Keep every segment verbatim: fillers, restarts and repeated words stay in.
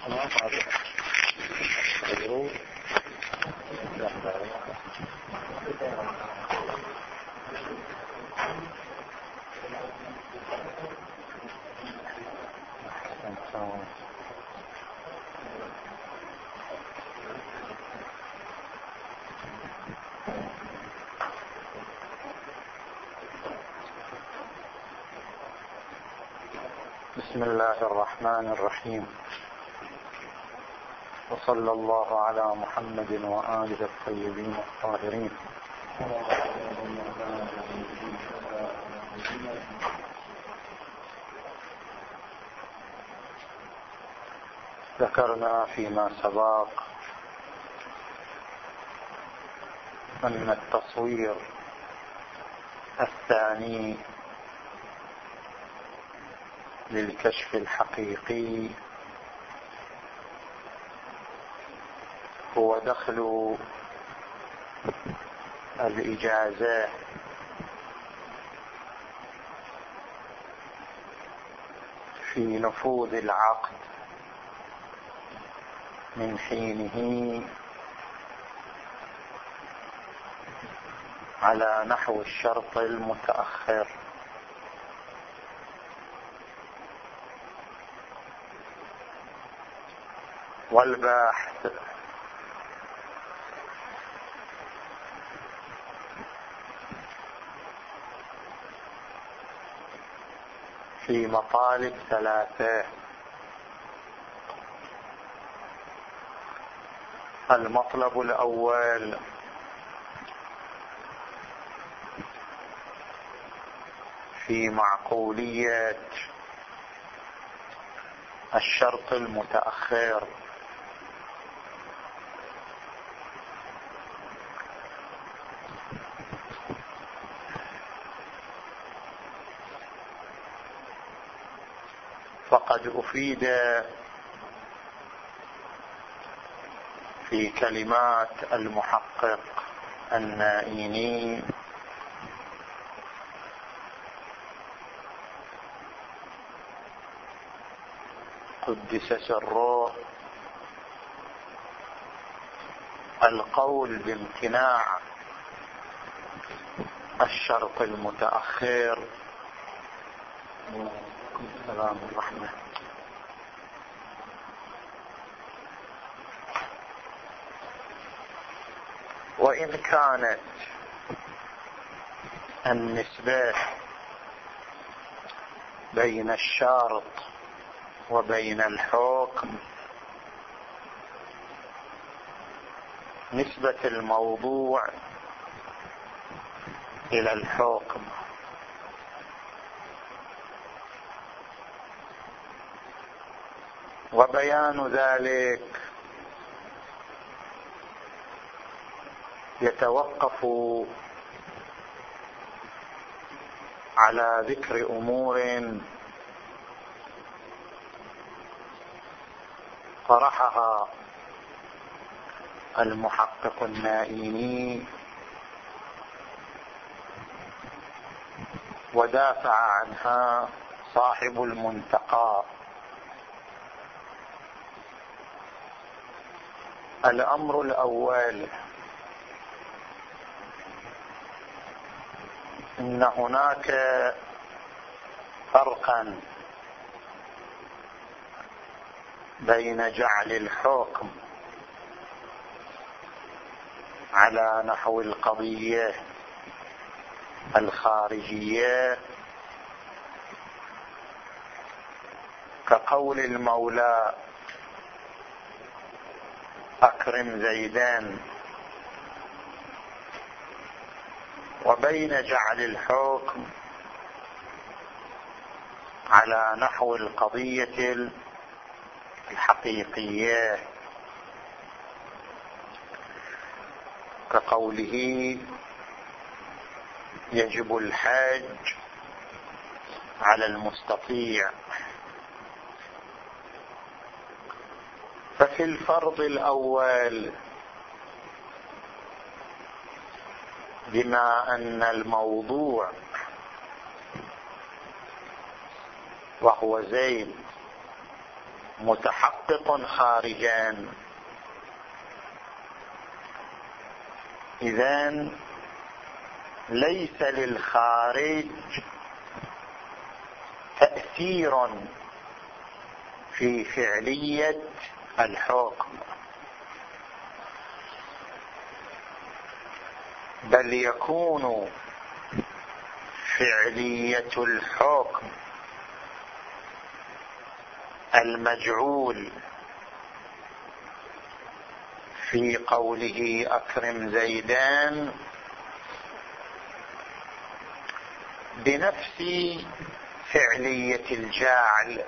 بسم الله الرحمن الرحيم، وصلى الله على محمد وآله الطيبين الطاهرين. ذكرنا فيما سبق أن التصوير الثاني للكشف الحقيقي هو دخل الإجازة في نفوذ العقد من حينه على نحو الشرط المتأخر، والباحث في مطالب ثلاثة. المطلب الأول في معقولية الشرط المتأخر، فقد أفيد في كلمات المحقق النائيني قدس سره القول بامتناع الشرط المتأخر. السلام الرحمة. وإن كانت النسبة بين الشرط وبين الحكم نسبة الموضوع إلى الحكم، وبيان ذلك يتوقف على ذكر أمور طرحها المحقق النائيني ودافع عنها صاحب المنتقى. الأمر الأول إن هناك فرقا بين جعل الحكم على نحو القضية الخارجية كقول المولى أكرم زيدان، وبين جعل الحكم على نحو القضية الحقيقية كقوله يجب الحج على المستطيع. ففي الفرض الأول بما أن الموضوع وهو زيد متحقق خارجا. إذن ليس للخارج تأثير في فعلية الحكم، بل يكون فعلية الحكم المجعول في قوله أكرم زيدان بنفس فعلية الجاعل،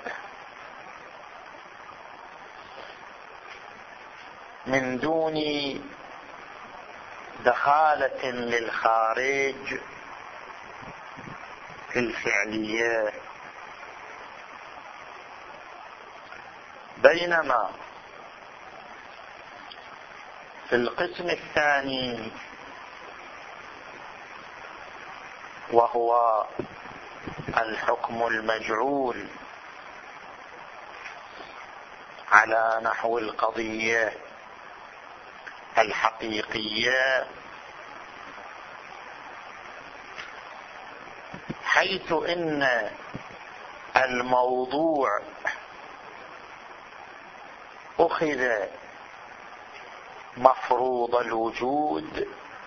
من دون دخالة للخارج في الفعلية. بينما في القسم الثاني وهو الحكم المجعول على نحو القضية الحقيقية، حيث إن الموضوع أخذ مفروض الوجود،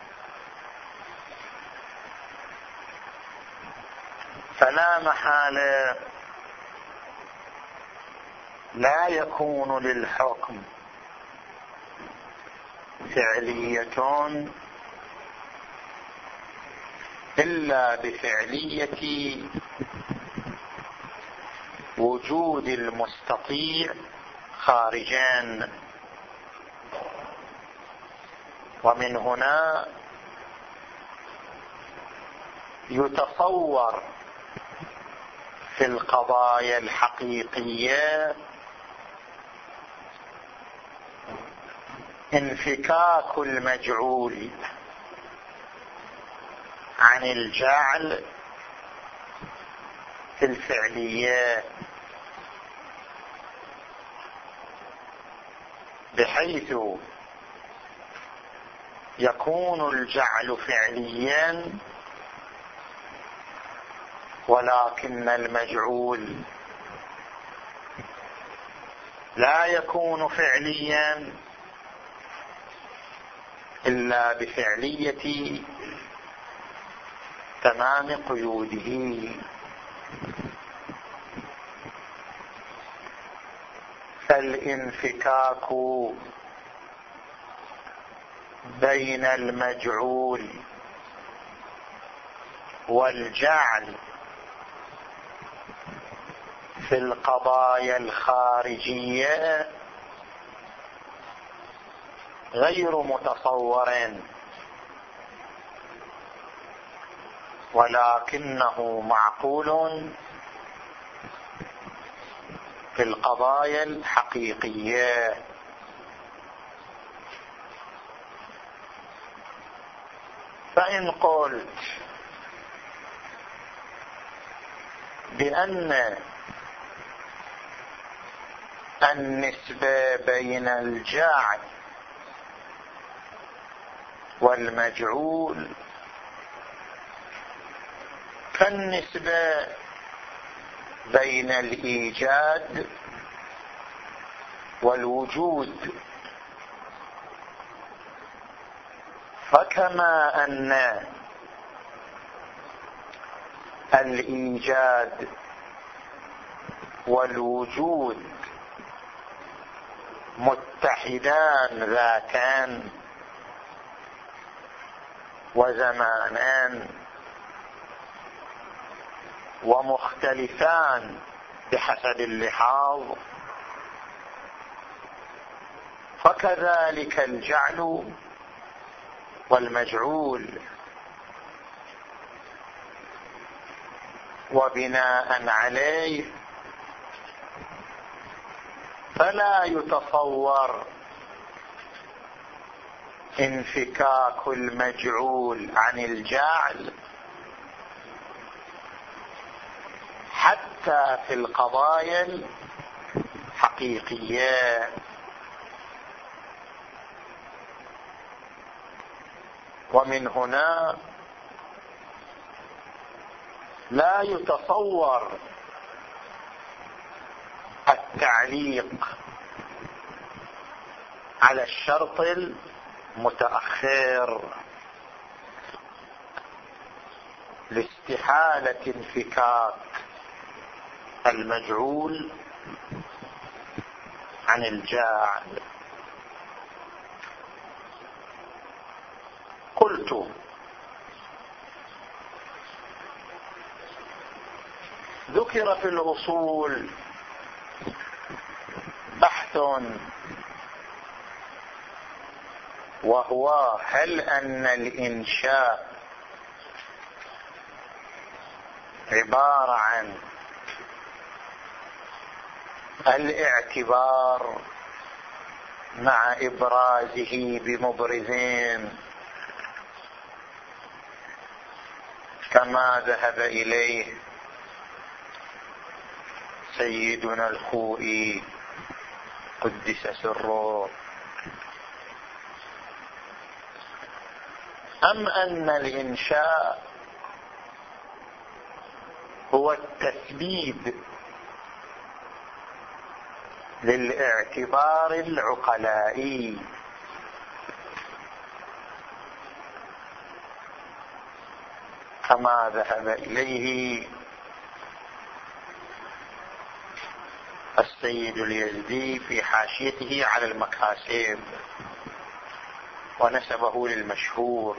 فلا محالة لا يكون للحكم فعلية إلا بفعلية وجود المستطيع خارجان. ومن هنا يتصور في القضايا الحقيقية انفكاك المجعول عن الجعل في الفعلية، بحيث يكون الجعل فعليا ولكن المجعول لا يكون فعليا إلا بفعلية تمام قيوده. فالانفكاك بين المجعول والجعل في القضايا الخارجية غير متصور، ولكنه معقول في القضايا الحقيقية. فإن قلت بأن النسبة بين الجاعل والمجعول كالنسبة بين الإيجاد والوجود، فكما أن الإيجاد والوجود متحدان ذاتان وزمانان ومختلفان بحسب اللحاظ، فكذلك الجعل والمجعول. وبناء عليه فلا يتصور انفكاك المجعول عن الجاعل حتى في القضايا حقيقية. ومن هنا لا يتصور التعليق على الشرط المتأخر لاستحالة انفكاك المجعول عن الجاعل. قلت ذكر في الأصول بحث وهو هل أن الإنشاء عبارة عن الاعتبار مع إبرازه بمبرزين كما ذهب إليه سيدنا الخوئي قدس سره، أم أن الإنشاء هو التسبيب للاعتبار العقلائي كما ذهب إليه السيد اليزدي في حاشيته على المكاسب ونسبه للمشهور.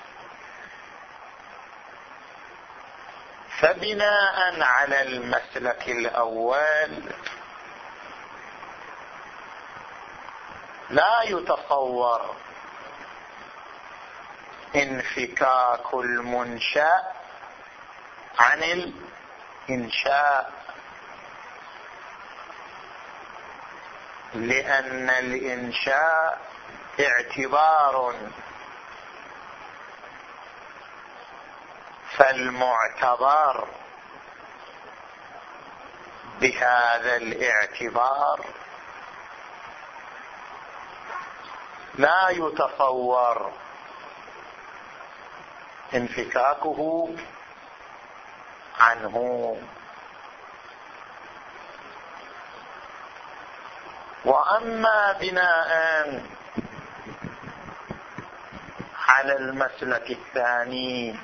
فبناء على المسلك الأول لا يتصور انفكاك المنشأ عن الإنشاء، لأن الإنشاء اعتبار، فالمعتبر بهذا الاعتبار لا يتصور انفكاكه عنه. وأما بناء على المسلك الثاني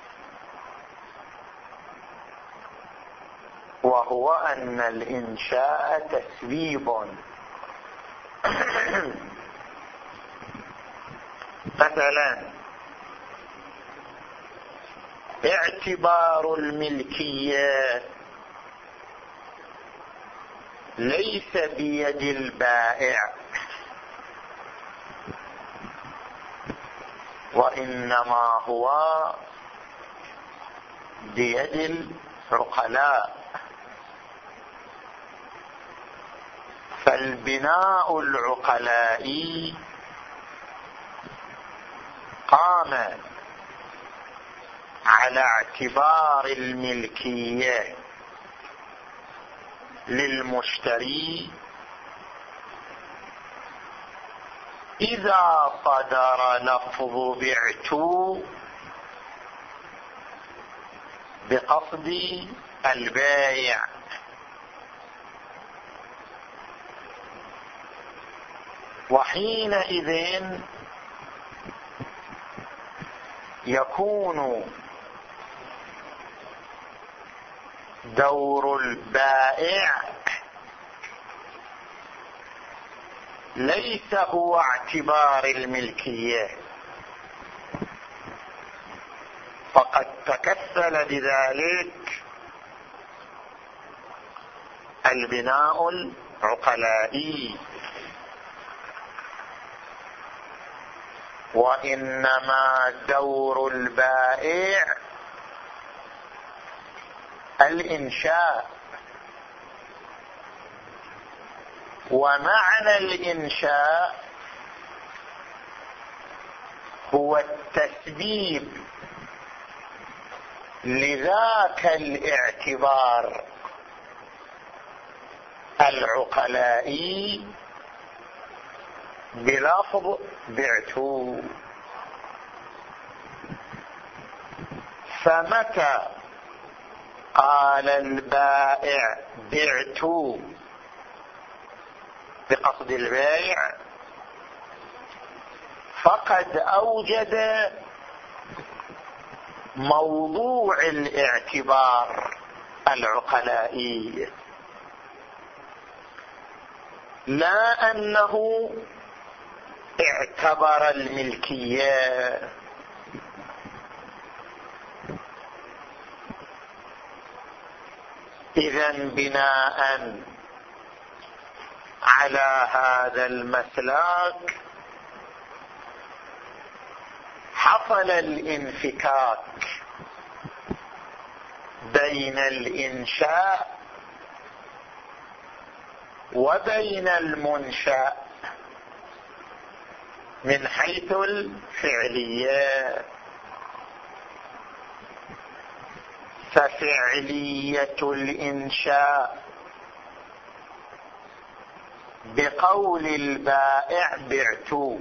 وهو أن الإنشاء تسبيب، مثلا اعتبار الملكية ليس بيد البائع، وإنما هو بيد العقلاء. فالبناء العقلائي قام على اعتبار الملكية للمشتري إذا صدر لفظ بعت بقصد البيع، وحينئذ يكون دور البائع ليس هو اعتبار الملكية، فقد تكفل بذلك البناء العقلائي، وإنما دور البائع الإنشاء. ومعنى الإنشاء هو التسبيب لذاك الاعتبار، العقلاء بلفظ بعت. فمتى قال البائع بعت بقصد البيع فقد أوجد موضوع الاعتبار العقلائي، لا أنه اعتبر الملكية. إذن بناء على هذا المسلك حصل الانفكاك بين الإنشاء وبين المنشأ من حيث الفعلية. ففعلية الإنشاء بقول البائع بعت،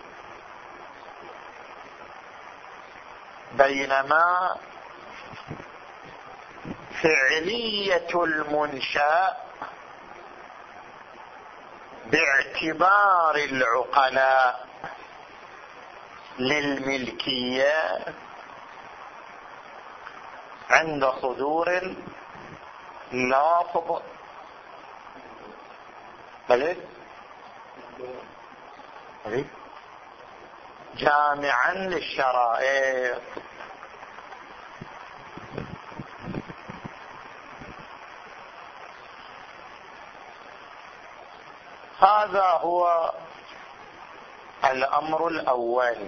بينما فعلية المنشأ باعتبار العقلاء للملكية عند صدور اللفظ بل جامعا للشرائط. هذا هو الأمر الأول.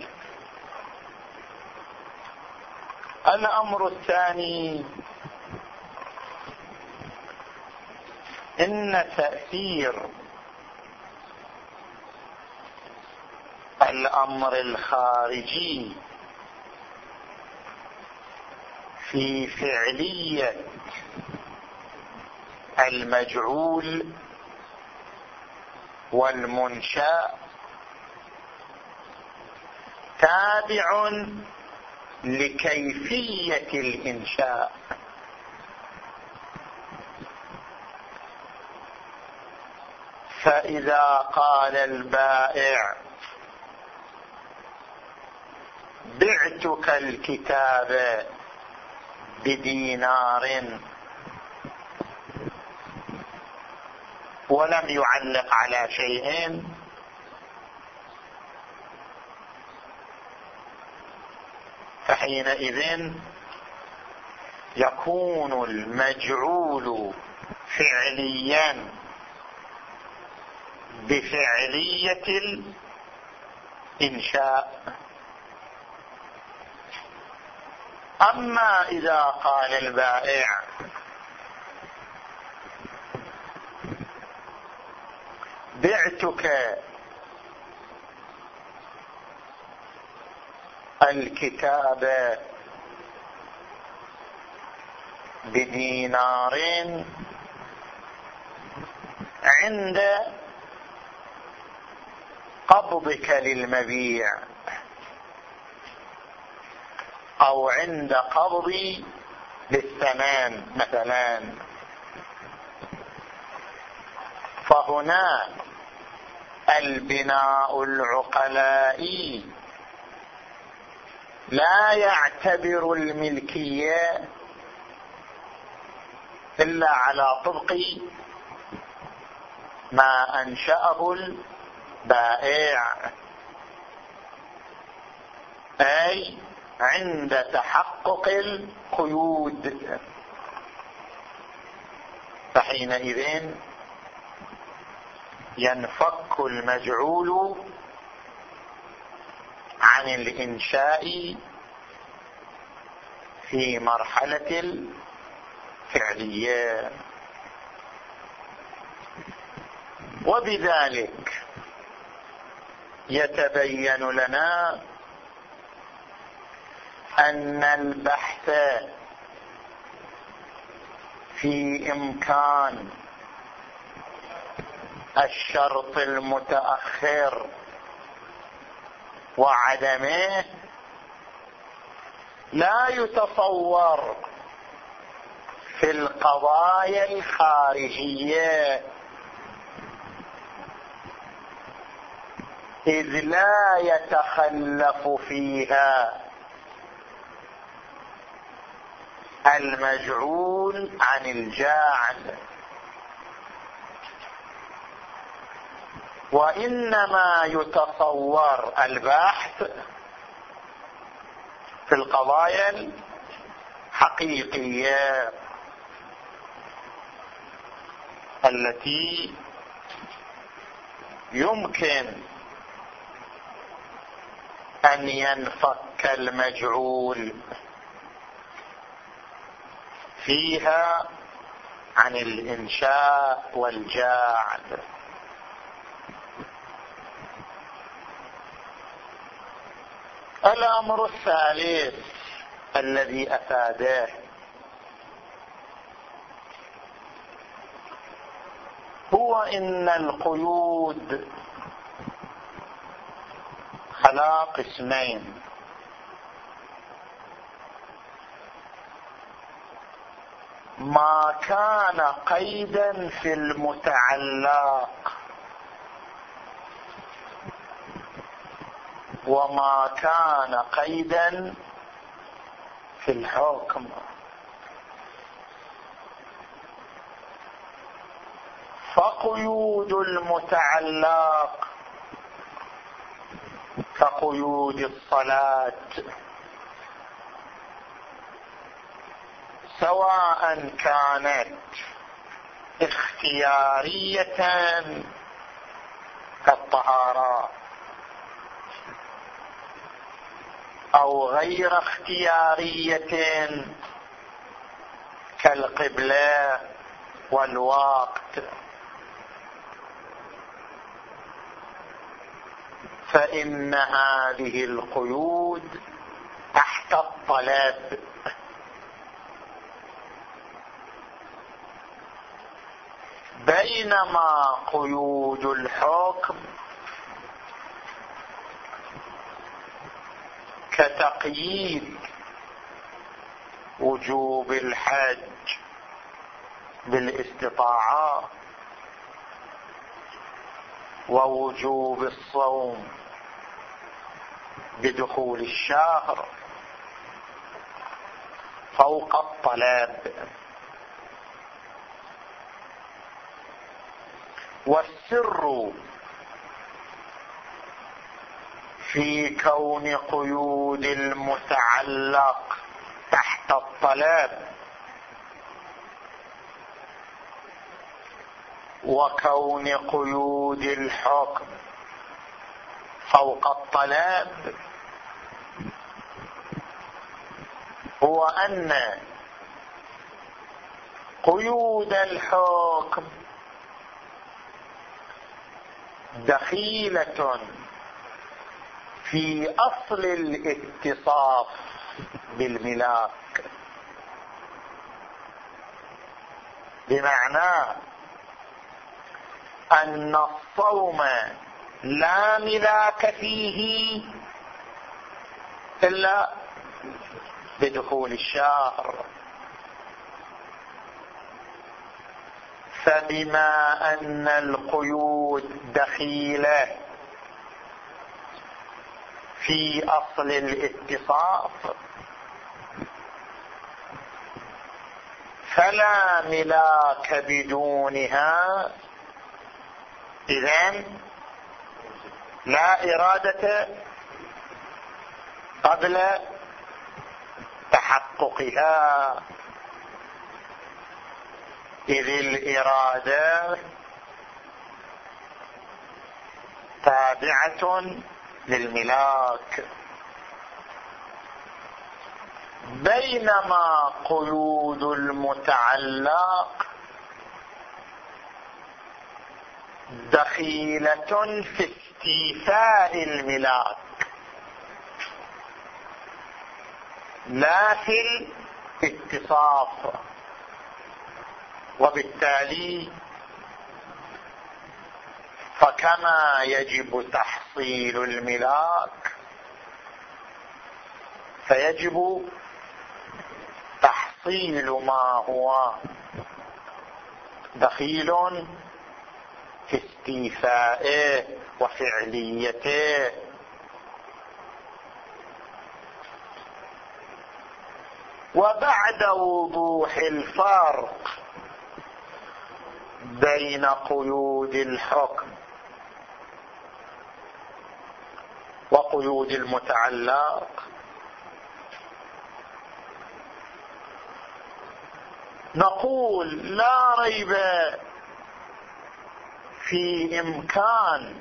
الأمر الثاني إن تأثير الأمر الخارجي في فعلية المجعول والمنشأ تابع لكيفية الإنشاء. فإذا قال البائع بعتك الكتاب بدينار ولم يعلق على شيء، فحينئذ يكون المجعول فعليا بفعلية الإنشاء. أما إذا قال البائع بعتك الكتاب بدينار عند قبضك للمبيع أو عند قبضي للثمان مثلا، فهنا البناء العقلائي لا يعتبر الملكية إلا على طبق ما أنشأه البائع، أي عند تحقق القيود. فحينئذ ينفك المجعول عن الإنشاء في مرحلة الفعلية. وبذلك يتبين لنا أن البحث في إمكان الشرط المتأخر وعدمه لا يتصور في القضايا الخارجية، إذ لا يتخلف فيها المجعول عن الجاعل، وإنما يتصور البحث في القضايا الحقيقية التي يمكن أن ينفك المجعول فيها عن الإنشاء والجاعل. الأمر الثالث الذي أفاده هو إن القيود على قسمين: ما كان قيدا في المتعلق وما كان قيدا في الحكم. فقيود المتعلق كقيود الصلاة سواء كانت اختيارية كالطهارة أو غير اختيارية كالقبلة والوقت، فإن هذه القيود تحت الطلب، بينما قيود الحكم كتقييد وجوب الحج بالاستطاعة ووجوب الصوم بدخول الشهر فوق الطلب. والسر في كون قيود المتعلق تحت الطلب وكون قيود الحكم فوق الطلب هو أن قيود الحكم دخيلة في أصل الاتصاف بالملاك، بمعنى أن الصوم لا ملاك فيه إلا بدخول الشهر، فبما أن القيود دخيلة في أصل الاتصاف فلا ملاك بدونها، إذن لا إرادة قبل تحققها، إذ الإرادة تابعة للملاك، بينما قيود المتعلق دخيلة في استيفاء الملاك لا في الاتصاف، وبالتالي فكما يجب تحصيل الملاك فيجب تحصيل ما هو دخيل في استيفائه وفعليته. وبعد وضوح الفرق بين قيود الحكم وقيود المتعلق نقول لا ريب في إمكان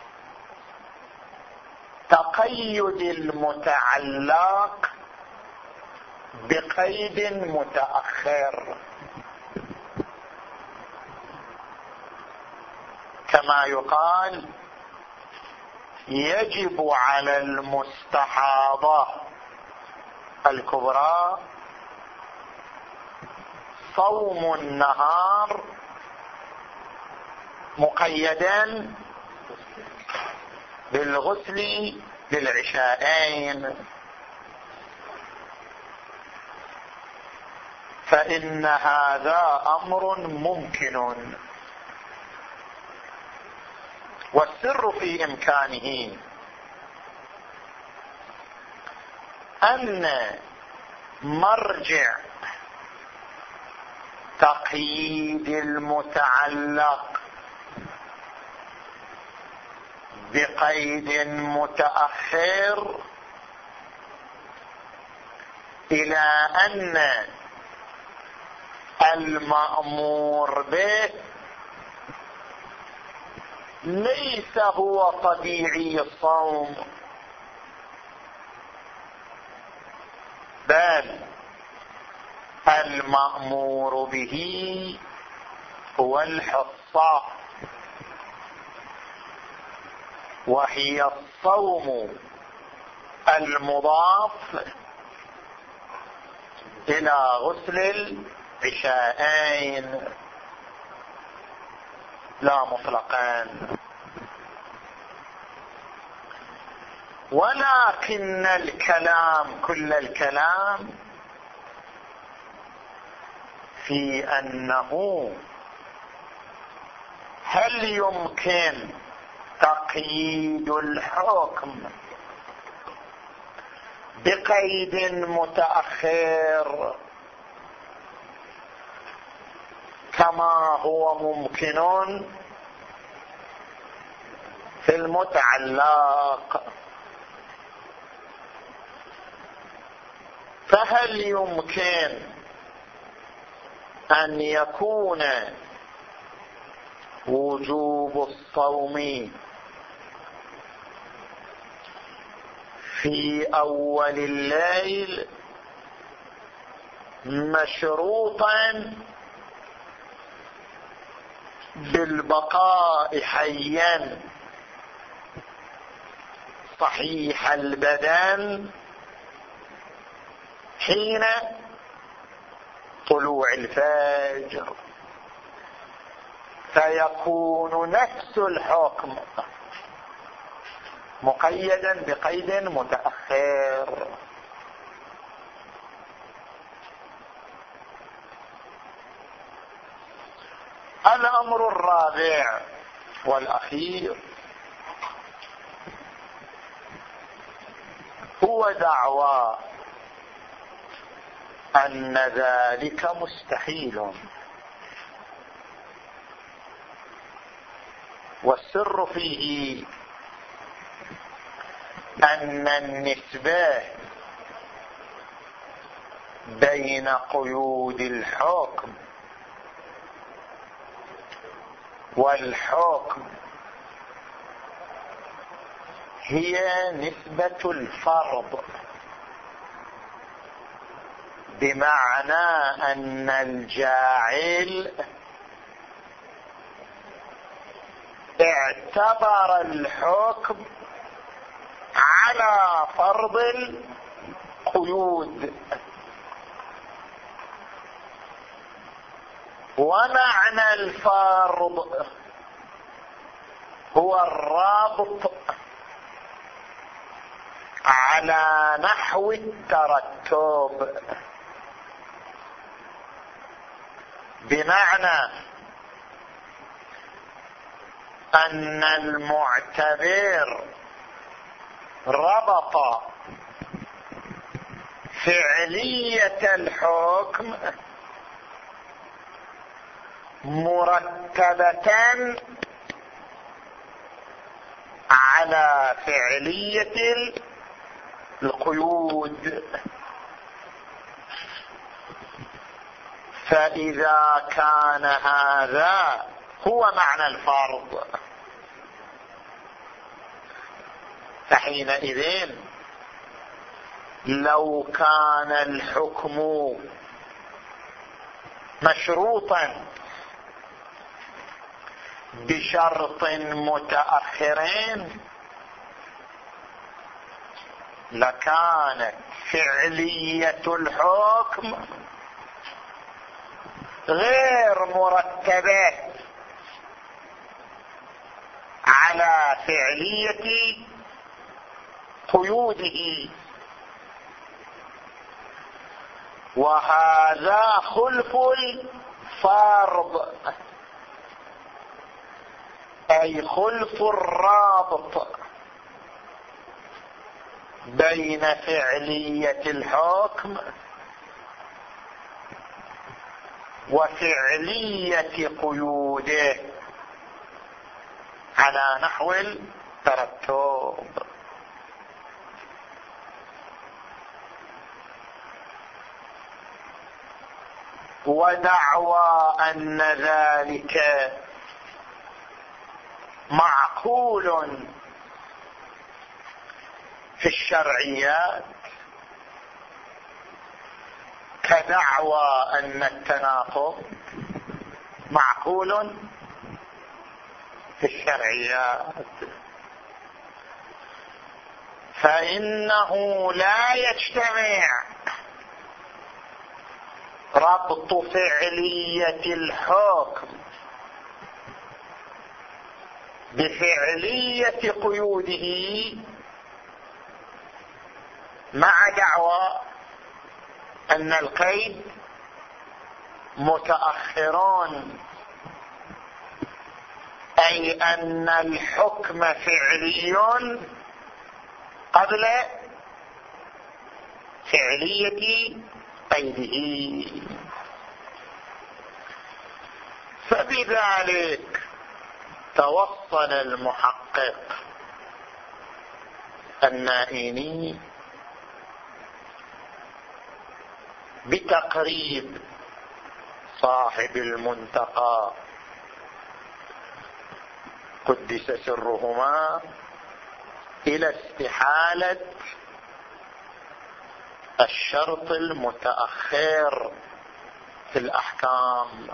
تقيد المتعلق بقيد متأخر، كما يقال يجب على المستحاضة الكبرى صوم النهار مقيدا بالغسل للعشاءين، فإن هذا أمر ممكن، والسر في إمكانه أن مرجع تقييد المتعلق بقيد متأخر إلى أن المأمور به ليس هو طبيعي الصوم، بل المأمور به هو الحصة، وهي الصوم المضاف إلى غسل العشاءين لا مطلقا. ولكن الكلام كل الكلام في أنه هل يمكن تقييد الحكم بقيد متأخر كما هو ممكن في المتعلق. فهل يمكن أن يكون وجوب الصوم في أول الليل مشروطا بالبقاء حيا صحيح البدن حين طلوع الفجر، فيكون نفس الحكم مقيدا بقيد متأخر. الأمر الرابع والأخير هو دعوى أن ذلك مستحيل، والسر فيه أن النسبة بين قيود الحكم والحكم هي نسبة الفرض، بمعنى أن الجاعل اعتبر الحكم على فرض القيود، ومعنى الفرض هو الرابط على نحو الترتب، بمعنى أن المعتبر ربط فعلية الحكم مرتبة على فعلية القيود. فإذا كان هذا هو معنى الفرض، فحينئذ لو كان الحكم مشروطا بشرط متأخرين لكانت فعلية الحكم غير مرتبة على فعلية قيوده، وهذا خلف الفرض، أي خلف الرابط بين فعلية الحكم وفعلية قيوده على نحو الترتب. ودعوى أن ذلك معقول في الشرعيات كدعوى أن التناقض معقول في الشرعيات، فإنه لا يجتمع ربط فعلية الحكم بفعلية قيوده مع دعوى أن القيد متأخرون، أي أن الحكم فعلي قبل فعلية قيده. فبذلك توصل المحقق النائيني بتقريب صاحب المنتقى قدس سرهما إلى استحالة الشرط المتأخر في الأحكام.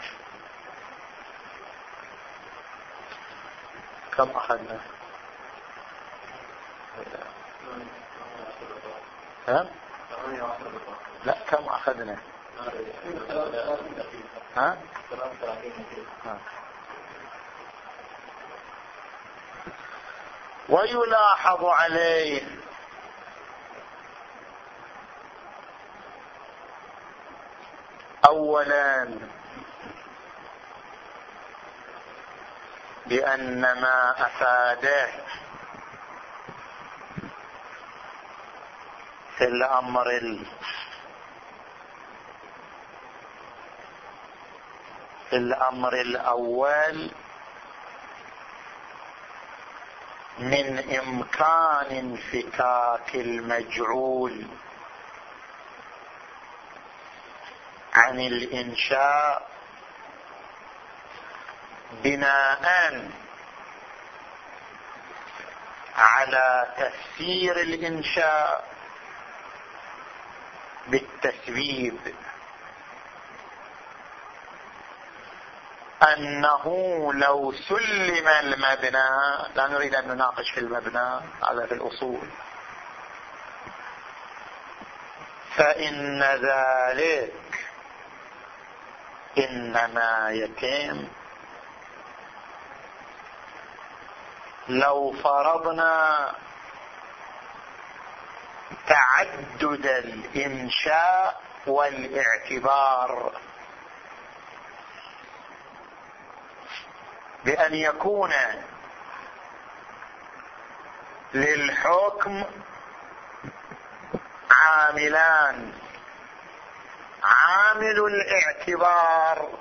كم أخذنا؟ ها؟ لا كم أخذنا؟ ها؟ ها. ويلاحظ عليه أولا بأن ما أفاده في الأمر ال... في الأمر الأول من إمكان انفكاك المجعول عن الإنشاء بناء على تفسير الإنشاء بالتسبيب، أنه لو سلم المبنى، لا نريد أن نناقش في المبنى على في الأصول، فإن ذلك إنما يتم لو فرضنا تعدد الإنشاء والاعتبار بأن يكون للحكم عاملان: عامل الاعتبار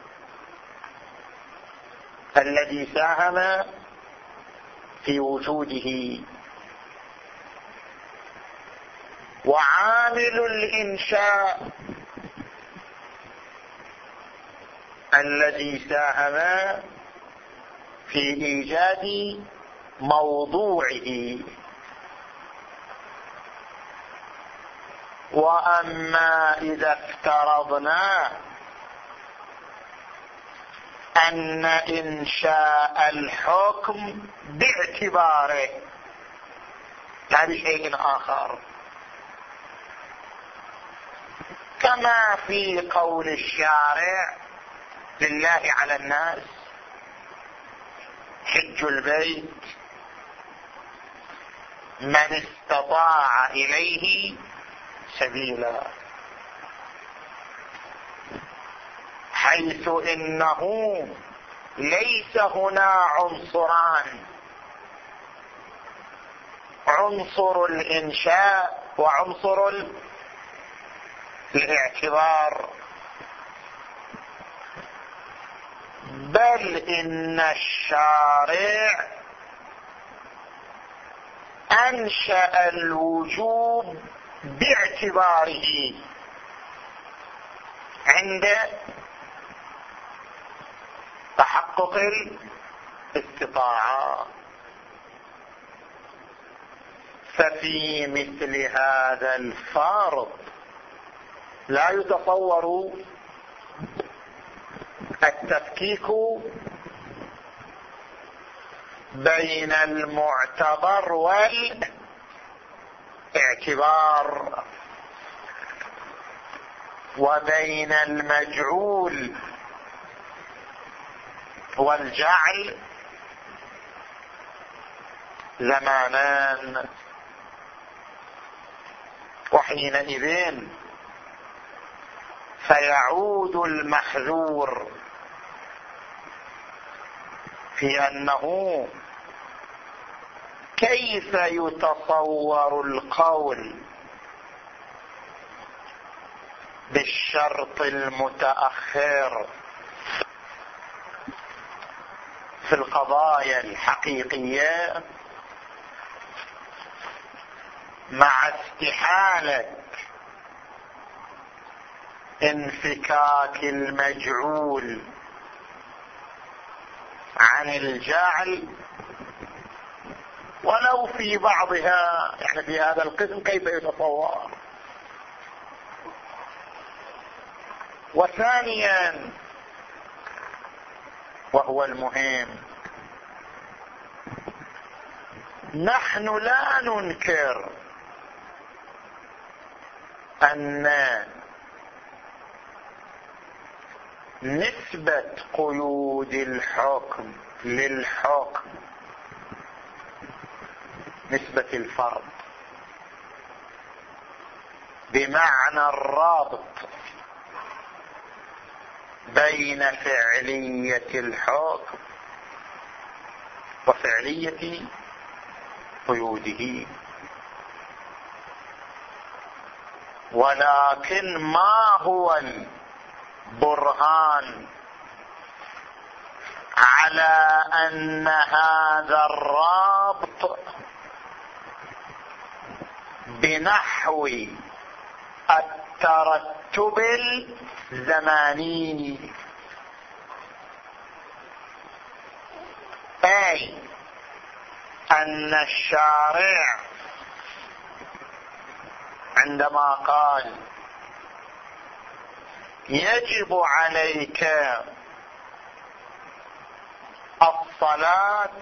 الذي ساهم في وجوده، وعامل الإنشاء الذي ساهم في إيجاد موضوعه. وأما إذا افترضنا أن إنشاء الحكم باعتباره لا بشيء آخر، كما في قول الشارع: لله على الناس حج البيت من استطاع إليه سبيلا، حيث إنه ليس هنا عنصران: عنصر الإنشاء وعنصر الاعتبار، بل إن الشارع أنشأ الوجوب باعتباره عند تحقق الاستطاعة. ففي مثل هذا الفرض لا يتصور التفكيك بين المعتبر والاعتبار وبين المجعول والجعل زمانان، وحينئذ فيعود المحذور في أنه كيف يتصور القول بالشرط المتأخر في القضايا الحقيقية مع استحالة انفكاك المجعول عن الجعل ولو في بعضها، يعني في هذا القسم كيف يتصور؟ وثانيا وهو المهم، نحن لا ننكر أن نسبة قيود الحكم للحكم نسبة الفرد بمعنى الرابط بين فعلية الحكم وفعلية قيوده، ولكن ما هو البرهان على أن هذا الرابط بنحو الترتب الزماني، أي أن الشارع عندما قال يجب عليك الصلاة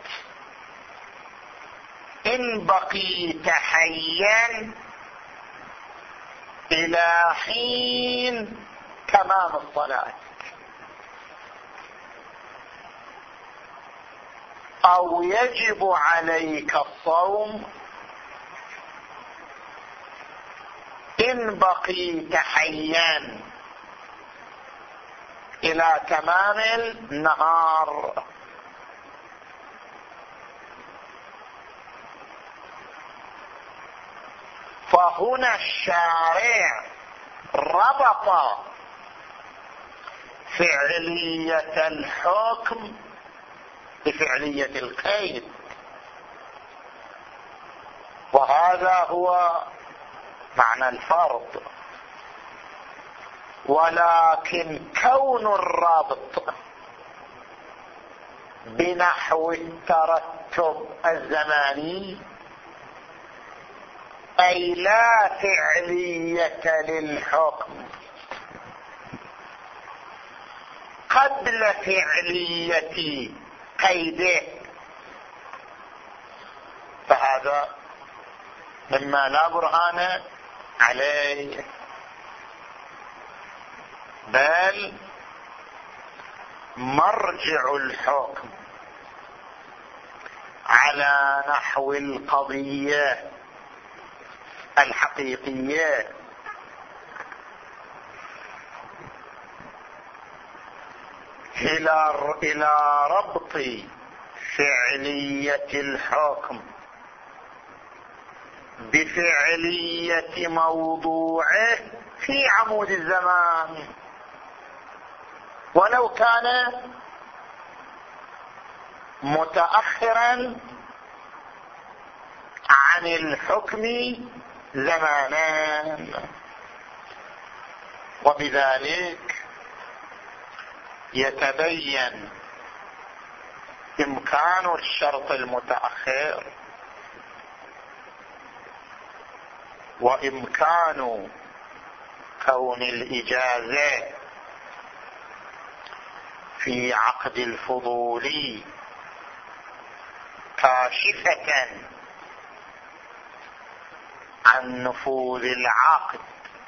إن بقيت حيا إلى حين تمام الصلاة، أو يجب عليك الصوم إن بقيت حيا إلى تمام النهار. فهنا الشارع ربط فعلية الحكم بفعلية القيد، وهذا هو معنى الفرض. ولكن كون الربط بنحو الترتب الزماني، أي لا فعلية للحكم قبل فعلية قيده، فهذا مما لا برهان عليه، بل مرجع الحكم على نحو القضية الحقيقية إلى إلى ربط فعلية الحكم بفعلية موضوعه في عمود الزمان، ولو كان متأخرا عن الحكم زمانا. وبذلك يتبين إمكان الشرط المتأخر وإمكان كون الإجازة في عقد الفضول كاشفة عن نفوذ العقد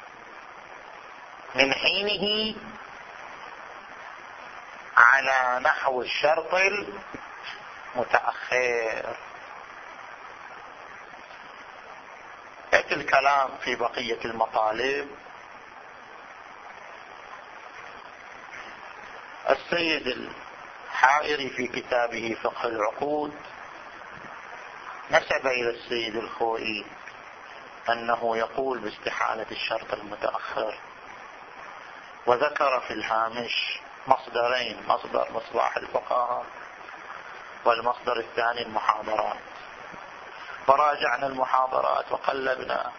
من حينه على نحو الشرط المتأخر. يأتي الكلام في بقية المطالب. السيد الحائري في كتابه فقه العقود نسب إلى السيد الخوئي أنه يقول باستحالة الشرط المتأخر، وذكر في الهامش مصدرين: مصدر مصباح الفقهاء والمصدر الثاني المحاضرات. فراجعنا المحاضرات وقلبنا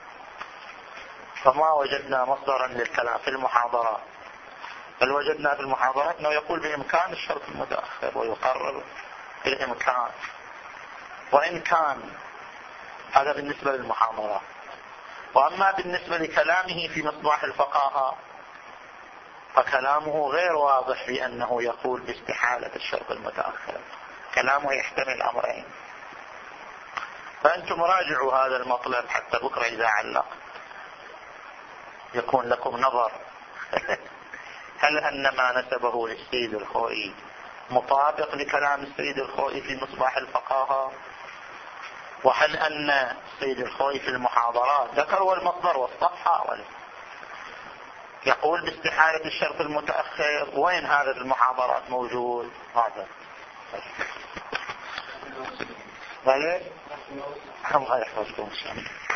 فما وجدنا مصدرا للكلام في المحاضرات، بل وجدنا في المحاضرات أنه يقول بإمكان الشرط المتأخر ويقرر بالإمكان، وإن كان هذا بالنسبة للمحاضرات. وأما بالنسبة لكلامه في مصباح الفقهاء فكلامه غير واضح في أنه يقول باستحالة الشرط المتأخر، كلامه يحتمل أمرين. فأنتم راجعوا هذا المطلب حتى بكرة إذا علق يكون لكم نظر هل أن ما نسبه للسيد الخوئي مطابق لكلام السيد الخوئي في مصباح الفقهاء، وهل أن السيد الخوئي في المحاضرات ذكر المصدر والصفحة ولا يقول باستحالة الشرط المتأخر، وين هذا المحاضرات موجود؟ هذا بلى الله يحفظكم.